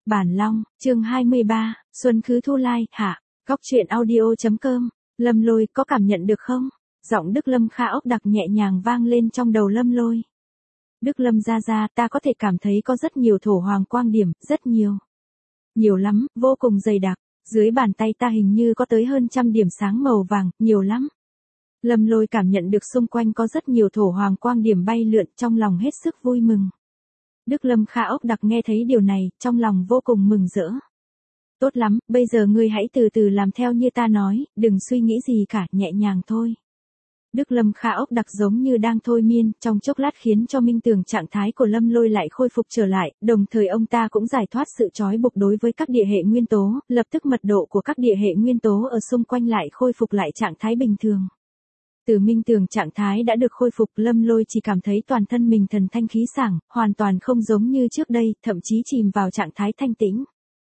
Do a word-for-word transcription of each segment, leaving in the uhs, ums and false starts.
Bản Long, chương hai mươi ba, Xuân Khứ Thu Lai, hạ, góc truyện audio.com, Lâm Lôi có cảm nhận được không? Giọng Đức Lâm Kha ốc đặc nhẹ nhàng vang lên trong đầu Lâm Lôi. Đức Lâm gia gia, ta có thể cảm thấy có rất nhiều thổ hoàng quang điểm, rất nhiều. Nhiều lắm, vô cùng dày đặc, dưới bàn tay ta hình như có tới hơn trăm điểm sáng màu vàng, nhiều lắm. Lâm Lôi cảm nhận được xung quanh có rất nhiều thổ hoàng quang điểm bay lượn, trong lòng hết sức vui mừng. Đức Lâm Kha ốc đặc nghe thấy điều này, trong lòng vô cùng mừng rỡ. Tốt lắm, bây giờ ngươi hãy từ từ làm theo như ta nói, đừng suy nghĩ gì cả, nhẹ nhàng thôi. Đức Lâm Kha ốc đặc giống như đang thôi miên, trong chốc lát khiến cho minh tường trạng thái của Lâm Lôi lại khôi phục trở lại, đồng thời ông ta cũng giải thoát sự trói buộc đối với các địa hệ nguyên tố, lập tức mật độ của các địa hệ nguyên tố ở xung quanh lại khôi phục lại trạng thái bình thường. Từ minh tường trạng thái đã được khôi phục, Lâm Lôi chỉ cảm thấy toàn thân mình thần thanh khí sảng, hoàn toàn không giống như trước đây, thậm chí chìm vào trạng thái thanh tĩnh.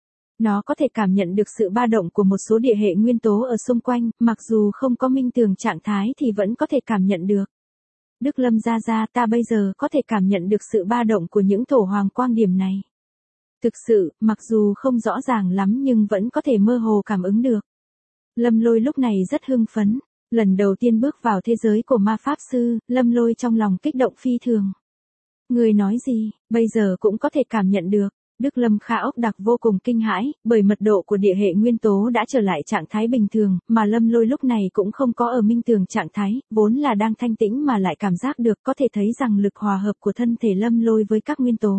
Nó có thể cảm nhận được sự ba động của một số địa hệ nguyên tố ở xung quanh, mặc dù không có minh tường trạng thái thì vẫn có thể cảm nhận được. Đức Lâm gia gia, ta bây giờ có thể cảm nhận được sự ba động của những thổ hoàng quang điểm này. Thực sự, mặc dù không rõ ràng lắm nhưng vẫn có thể mơ hồ cảm ứng được. Lâm Lôi lúc này rất hưng phấn. Lần đầu tiên bước vào thế giới của ma pháp sư, Lâm Lôi trong lòng kích động phi thường. Người nói gì, bây giờ cũng có thể cảm nhận được. Đức Lâm Kha ốc đặc vô cùng kinh hãi, bởi mật độ của địa hệ nguyên tố đã trở lại trạng thái bình thường, mà Lâm Lôi lúc này cũng không có ở minh tường trạng thái, vốn là đang thanh tĩnh mà lại cảm giác được, có thể thấy rằng lực hòa hợp của thân thể Lâm Lôi với các nguyên tố.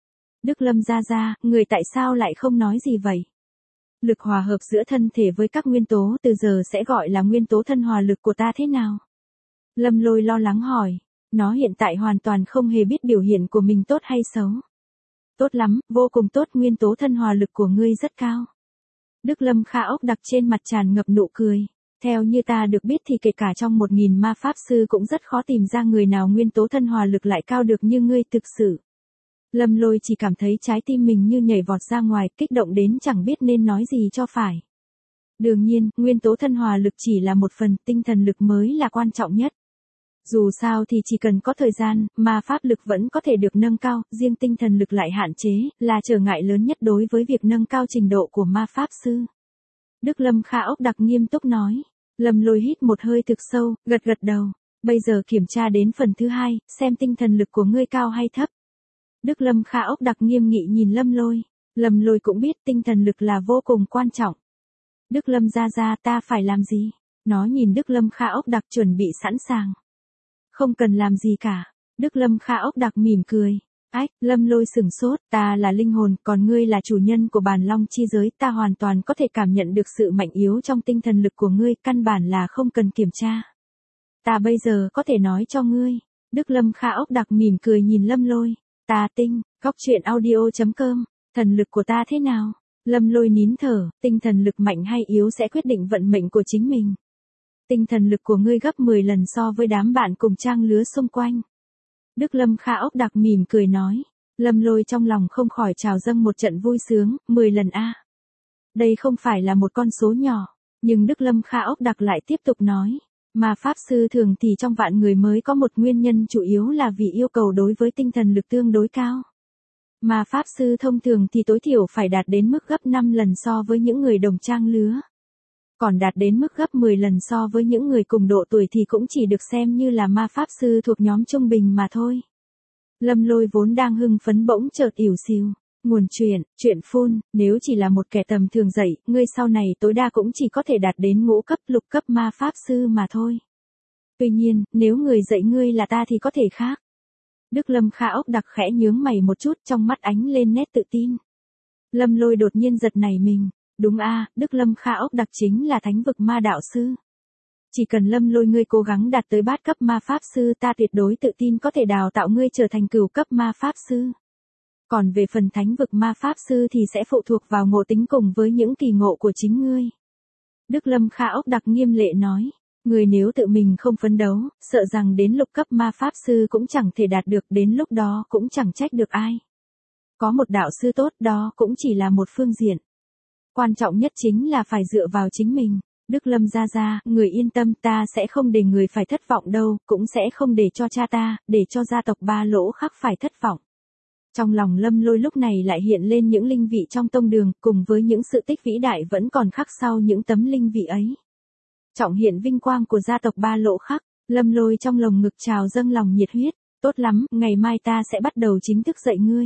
Đức Lâm gia gia, người tại sao lại không nói gì vậy? Lực hòa hợp giữa thân thể với các nguyên tố từ giờ sẽ gọi là nguyên tố thân hòa lực của ta thế nào? Lâm Lôi lo lắng hỏi, nó hiện tại hoàn toàn không hề biết biểu hiện của mình tốt hay xấu. Tốt lắm, vô cùng tốt, nguyên tố thân hòa lực của ngươi rất cao. Đức Lâm Kha ốc đặc trên mặt tràn ngập nụ cười. Theo như ta được biết thì kể cả trong một nghìn ma pháp sư cũng rất khó tìm ra người nào nguyên tố thân hòa lực lại cao được như ngươi thực sự. Lâm Lôi chỉ cảm thấy trái tim mình như nhảy vọt ra ngoài, kích động đến chẳng biết nên nói gì cho phải. Đương nhiên, nguyên tố thân hòa lực chỉ là một phần, tinh thần lực mới là quan trọng nhất. Dù sao thì chỉ cần có thời gian, mà pháp lực vẫn có thể được nâng cao, riêng tinh thần lực lại hạn chế, là trở ngại lớn nhất đối với việc nâng cao trình độ của ma pháp sư. Đức Lâm Kha ốc đặc nghiêm túc nói. Lâm Lôi hít một hơi thực sâu, gật gật đầu. Bây giờ kiểm tra đến phần thứ hai, xem tinh thần lực của ngươi cao hay thấp. Đức Lâm Kha ốc đặc nghiêm nghị nhìn Lâm Lôi. Lâm Lôi cũng biết tinh thần lực là vô cùng quan trọng. Đức Lâm gia gia, ta phải làm gì? Nó nhìn Đức Lâm Kha ốc đặc chuẩn bị sẵn sàng. Không cần làm gì cả. Đức Lâm Kha ốc đặc mỉm cười. Ách, Lâm Lôi sửng sốt, ta là linh hồn, còn ngươi là chủ nhân của Bản Long chi giới, ta hoàn toàn có thể cảm nhận được sự mạnh yếu trong tinh thần lực của ngươi, căn bản là không cần kiểm tra. Ta bây giờ có thể nói cho ngươi. Đức Lâm Kha ốc đặc mỉm cười nhìn Lâm Lôi. Ta tinh, góc truyện audio.com, thần lực của ta thế nào? Lâm Lôi nín thở, tinh thần lực mạnh hay yếu sẽ quyết định vận mệnh của chính mình. Tinh thần lực của ngươi gấp mười lần so với đám bạn cùng trang lứa xung quanh. Đức Lâm Kha ốc đặc mỉm cười nói. Lâm Lôi trong lòng không khỏi trào dâng một trận vui sướng, mười lần a. Đây không phải là một con số nhỏ, nhưng Đức Lâm Kha ốc đặc lại tiếp tục nói. Mà pháp sư thường thì trong vạn người mới có một nguyên nhân chủ yếu là vì yêu cầu đối với tinh thần lực tương đối cao. Mà pháp sư thông thường thì tối thiểu phải đạt đến mức gấp năm lần so với những người đồng trang lứa. Còn đạt đến mức gấp mười lần so với những người cùng độ tuổi thì cũng chỉ được xem như là ma pháp sư thuộc nhóm trung bình mà thôi. Lâm Lôi vốn đang hưng phấn bỗng chợt ỉu xìu. Nguồn truyện, truyện phun, nếu chỉ là một kẻ tầm thường dạy, ngươi sau này tối đa cũng chỉ có thể đạt đến ngũ cấp, lục cấp ma pháp sư mà thôi. Tuy nhiên, nếu người dạy ngươi là ta thì có thể khác. Đức Lâm Kha ốc đặc khẽ nhướng mày một chút, trong mắt ánh lên nét tự tin. Lâm Lôi đột nhiên giật nảy mình. Đúng a, Đức Lâm Kha ốc đặc chính là thánh vực ma đạo sư. Chỉ cần Lâm Lôi ngươi cố gắng đạt tới bát cấp ma pháp sư, ta tuyệt đối tự tin có thể đào tạo ngươi trở thành cửu cấp ma pháp sư. Còn về phần thánh vực ma pháp sư thì sẽ phụ thuộc vào ngộ tính cùng với những kỳ ngộ của chính ngươi. Đức Lâm Kha ốc đặc nghiêm lệ nói. Người nếu tự mình không phấn đấu, sợ rằng đến lục cấp ma pháp sư cũng chẳng thể đạt được, đến lúc đó cũng chẳng trách được ai. Có một đạo sư tốt đó cũng chỉ là một phương diện. Quan trọng nhất chính là phải dựa vào chính mình. Đức Lâm gia gia, người yên tâm, ta sẽ không để người phải thất vọng đâu, cũng sẽ không để cho cha ta, để cho gia tộc Ba Lỗ Khắc phải thất vọng. Trong lòng Lâm Lôi lúc này lại hiện lên những linh vị trong tông đường, cùng với những sự tích vĩ đại vẫn còn khắc sau những tấm linh vị ấy. Trọng hiện vinh quang của gia tộc Ba Lộ khắc, Lâm Lôi trong lồng ngực trào dâng lòng nhiệt huyết, tốt lắm, ngày mai ta sẽ bắt đầu chính thức dạy ngươi.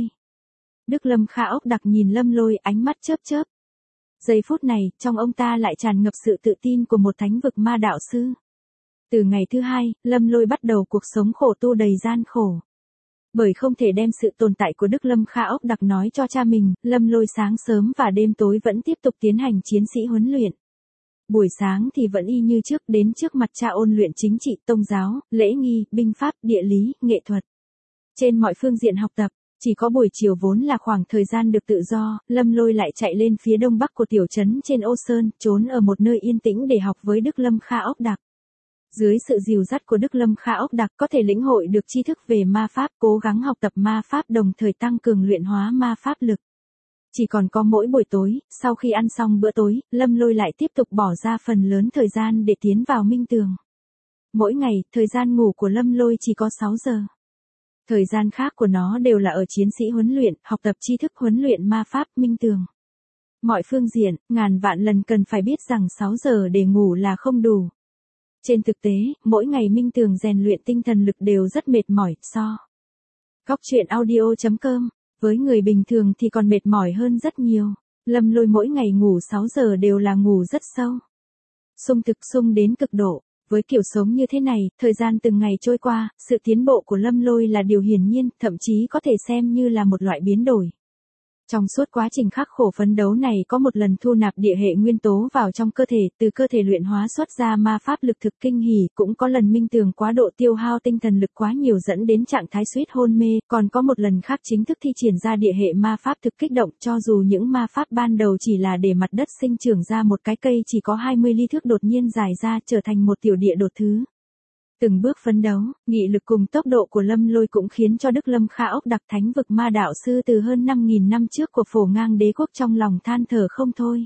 Đức Lâm Kha ốc đặc nhìn Lâm Lôi ánh mắt chớp chớp. Giây phút này, trong ông ta lại tràn ngập sự tự tin của một thánh vực ma đạo sư. Từ ngày thứ hai, Lâm Lôi bắt đầu cuộc sống khổ tu đầy gian khổ. Bởi không thể đem sự tồn tại của Đức Lâm Kha ốc đặc nói cho cha mình, Lâm Lôi sáng sớm và đêm tối vẫn tiếp tục tiến hành chiến sĩ huấn luyện. Buổi sáng thì vẫn y như trước, đến trước mặt cha ôn luyện chính trị, tôn giáo, lễ nghi, binh pháp, địa lý, nghệ thuật. Trên mọi phương diện học tập, chỉ có buổi chiều vốn là khoảng thời gian được tự do, Lâm Lôi lại chạy lên phía đông bắc của tiểu trấn trên Ô Sơn, trốn ở một nơi yên tĩnh để học với Đức Lâm Kha ốc đặc. Dưới sự dìu dắt của Đức Lâm Kha ốc đặc có thể lĩnh hội được tri thức về ma pháp, cố gắng học tập ma pháp đồng thời tăng cường luyện hóa ma pháp lực. Chỉ còn có mỗi buổi tối, sau khi ăn xong bữa tối, Lâm Lôi lại tiếp tục bỏ ra phần lớn thời gian để tiến vào minh tường. Mỗi ngày, thời gian ngủ của Lâm Lôi chỉ có sáu giờ. Thời gian khác của nó đều là ở chiến sĩ huấn luyện, học tập tri thức huấn luyện ma pháp minh tường. Mọi phương diện, ngàn vạn lần cần phải biết rằng sáu giờ để ngủ là không đủ. Trên thực tế, mỗi ngày minh tường rèn luyện tinh thần lực đều rất mệt mỏi, so. Góc truyện audio chấm com, với người bình thường thì còn mệt mỏi hơn rất nhiều. Lâm Lôi mỗi ngày ngủ sáu giờ đều là ngủ rất sâu. Sung thực sung đến cực độ. Với kiểu sống như thế này, thời gian từng ngày trôi qua, sự tiến bộ của Lâm Lôi là điều hiển nhiên, thậm chí có thể xem như là một loại biến đổi. Trong suốt quá trình khắc khổ phấn đấu này có một lần thu nạp địa hệ nguyên tố vào trong cơ thể, từ cơ thể luyện hóa xuất ra ma pháp lực thực kinh hỉ, cũng có lần minh tường quá độ tiêu hao tinh thần lực quá nhiều dẫn đến trạng thái suýt hôn mê, còn có một lần khác chính thức thi triển ra địa hệ ma pháp thực kích động, cho dù những ma pháp ban đầu chỉ là để mặt đất sinh trưởng ra một cái cây chỉ có hai mươi ly thước đột nhiên dài ra trở thành một tiểu địa đột thứ. Từng bước phấn đấu, nghị lực cùng tốc độ của Lâm Lôi cũng khiến cho Đức Lâm Kha ốc đặc thánh vực ma đạo sư từ hơn năm nghìn năm trước của Phổ Ngang đế quốc trong lòng than thở không thôi.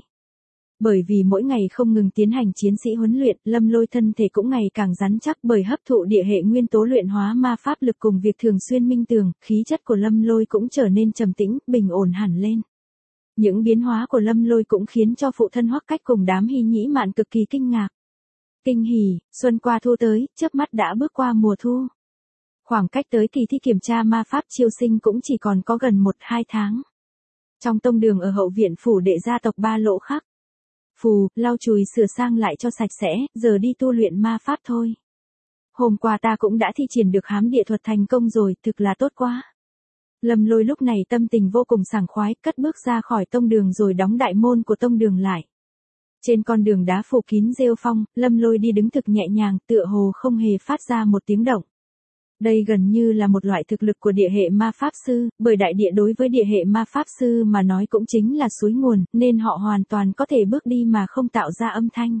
Bởi vì mỗi ngày không ngừng tiến hành chiến sĩ huấn luyện, Lâm Lôi thân thể cũng ngày càng rắn chắc bởi hấp thụ địa hệ nguyên tố luyện hóa ma pháp lực cùng việc thường xuyên minh tường, khí chất của Lâm Lôi cũng trở nên trầm tĩnh, bình ổn hẳn lên. Những biến hóa của Lâm Lôi cũng khiến cho phụ thân Hoắc Cách cùng đám Hy Nhĩ Mạn cực kỳ kinh ngạc. Kinh hỉ, xuân qua thu tới, chớp mắt đã bước qua mùa thu. Khoảng cách tới kỳ thi kiểm tra ma pháp chiêu sinh cũng chỉ còn có gần một hai tháng. Trong tông đường ở hậu viện phủ đệ gia tộc Ba Lộ khắc. Phù, lau chùi sửa sang lại cho sạch sẽ, giờ đi tu luyện ma pháp thôi. Hôm qua ta cũng đã thi triển được hám địa thuật thành công rồi, thực là tốt quá. Lâm Lôi lúc này tâm tình vô cùng sảng khoái, cất bước ra khỏi tông đường rồi đóng đại môn của tông đường lại. Trên con đường đá phủ kín rêu phong, Lâm Lôi đi đứng thực nhẹ nhàng, tựa hồ không hề phát ra một tiếng động. Đây gần như là một loại thực lực của địa hệ ma pháp sư, bởi đại địa đối với địa hệ ma pháp sư mà nói cũng chính là suối nguồn, nên họ hoàn toàn có thể bước đi mà không tạo ra âm thanh.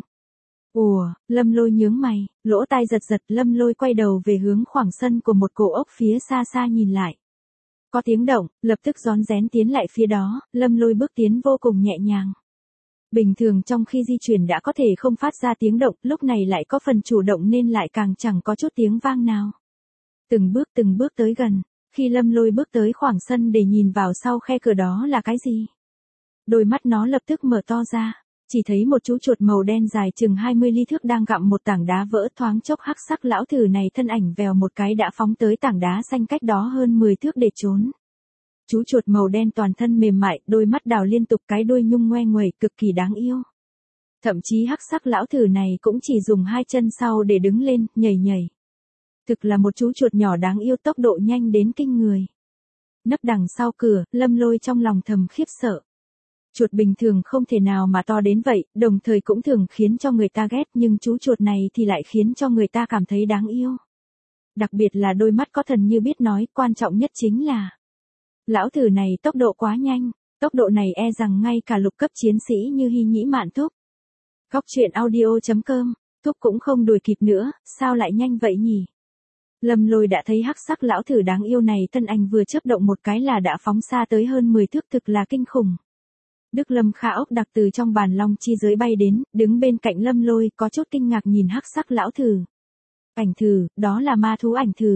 Ủa, Lâm Lôi nhướng mày, lỗ tai giật giật, Lâm Lôi quay đầu về hướng khoảng sân của một cổ ốc phía xa xa nhìn lại. Có tiếng động, lập tức rón rén tiến lại phía đó, Lâm Lôi bước tiến vô cùng nhẹ nhàng. Bình thường trong khi di chuyển đã có thể không phát ra tiếng động, lúc này lại có phần chủ động nên lại càng chẳng có chút tiếng vang nào. Từng bước từng bước tới gần, khi Lâm Lôi bước tới khoảng sân để nhìn vào sau khe cửa đó là cái gì? Đôi mắt nó lập tức mở to ra, chỉ thấy một chú chuột màu đen dài chừng hai mươi ly thước đang gặm một tảng đá vỡ, thoáng chốc hắc sắc lão thử này thân ảnh vèo một cái đã phóng tới tảng đá xanh cách đó hơn mười thước để trốn. Chú chuột màu đen toàn thân mềm mại, đôi mắt đào liên tục, cái đuôi nhung ngoe nguẩy, cực kỳ đáng yêu. Thậm chí hắc sắc lão thử này cũng chỉ dùng hai chân sau để đứng lên, nhảy nhảy. Thực là một chú chuột nhỏ đáng yêu, tốc độ nhanh đến kinh người. Nấp đằng sau cửa, Lâm Lôi trong lòng thầm khiếp sợ. Chuột bình thường không thể nào mà to đến vậy, đồng thời cũng thường khiến cho người ta ghét, nhưng chú chuột này thì lại khiến cho người ta cảm thấy đáng yêu. Đặc biệt là đôi mắt có thần như biết nói, quan trọng nhất chính là lão thử này tốc độ quá nhanh, tốc độ này e rằng ngay cả lục cấp chiến sĩ như Hy Nhĩ Mạn Thúc. Góc truyện audio chấm com, Thúc cũng không đuổi kịp nữa, sao lại nhanh vậy nhỉ? Lâm Lôi đã thấy hắc sắc lão thử đáng yêu này thân ảnh vừa chớp động một cái là đã phóng xa tới hơn mười thước, thực là kinh khủng. Đức Lâm Kha ốc đặc từ trong bàn long chi giới bay đến, đứng bên cạnh Lâm Lôi có chút kinh ngạc nhìn hắc sắc lão thử. Ảnh thử, đó là ma thú ảnh thử.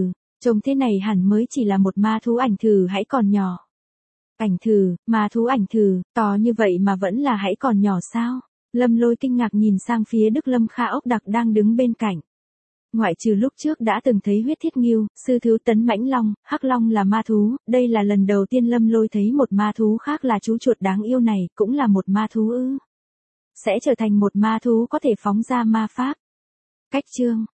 Trông thế này hẳn mới chỉ là một ma thú ảnh thử hãy còn nhỏ. Ảnh thử, ma thú ảnh thử, to như vậy mà vẫn là hãy còn nhỏ sao? Lâm Lôi kinh ngạc nhìn sang phía Đức Lâm Kha ốc đặc đang đứng bên cạnh. Ngoại trừ lúc trước đã từng thấy huyết thiết ngưu, sư thú tấn mãnh long, hắc long là ma thú, đây là lần đầu tiên Lâm Lôi thấy một ma thú khác là chú chuột đáng yêu này, cũng là một ma thú ư. Sẽ trở thành một ma thú có thể phóng ra ma pháp. Cách chương